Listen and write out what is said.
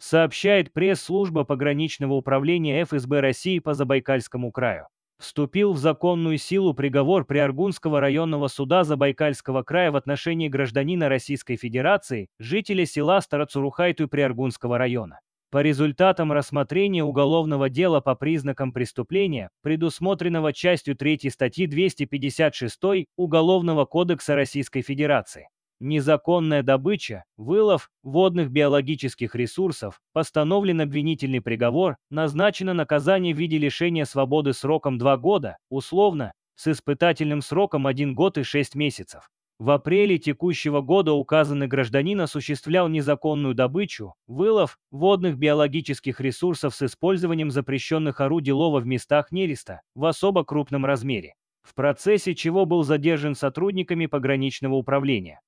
сообщает пресс-служба пограничного управления ФСБ России по Забайкальскому краю. Вступил в законную силу приговор Приаргунского районного суда Забайкальского края в отношении гражданина Российской Федерации, жителя села Староцурухайту Приаргунского района. По результатам рассмотрения уголовного дела по признакам преступления, предусмотренного частью 3 статьи 256 Уголовного кодекса Российской Федерации, незаконная добыча, вылов водных биологических ресурсов, постановлен обвинительный приговор, назначено наказание в виде лишения свободы сроком 2 года, условно, с испытательным сроком 1 год и 6 месяцев. В апреле текущего года указанный гражданин осуществлял незаконную добычу, вылов водных биологических ресурсов с использованием запрещенных орудий лова в местах нереста в особо крупном размере, в процессе чего был задержан сотрудниками пограничного управления.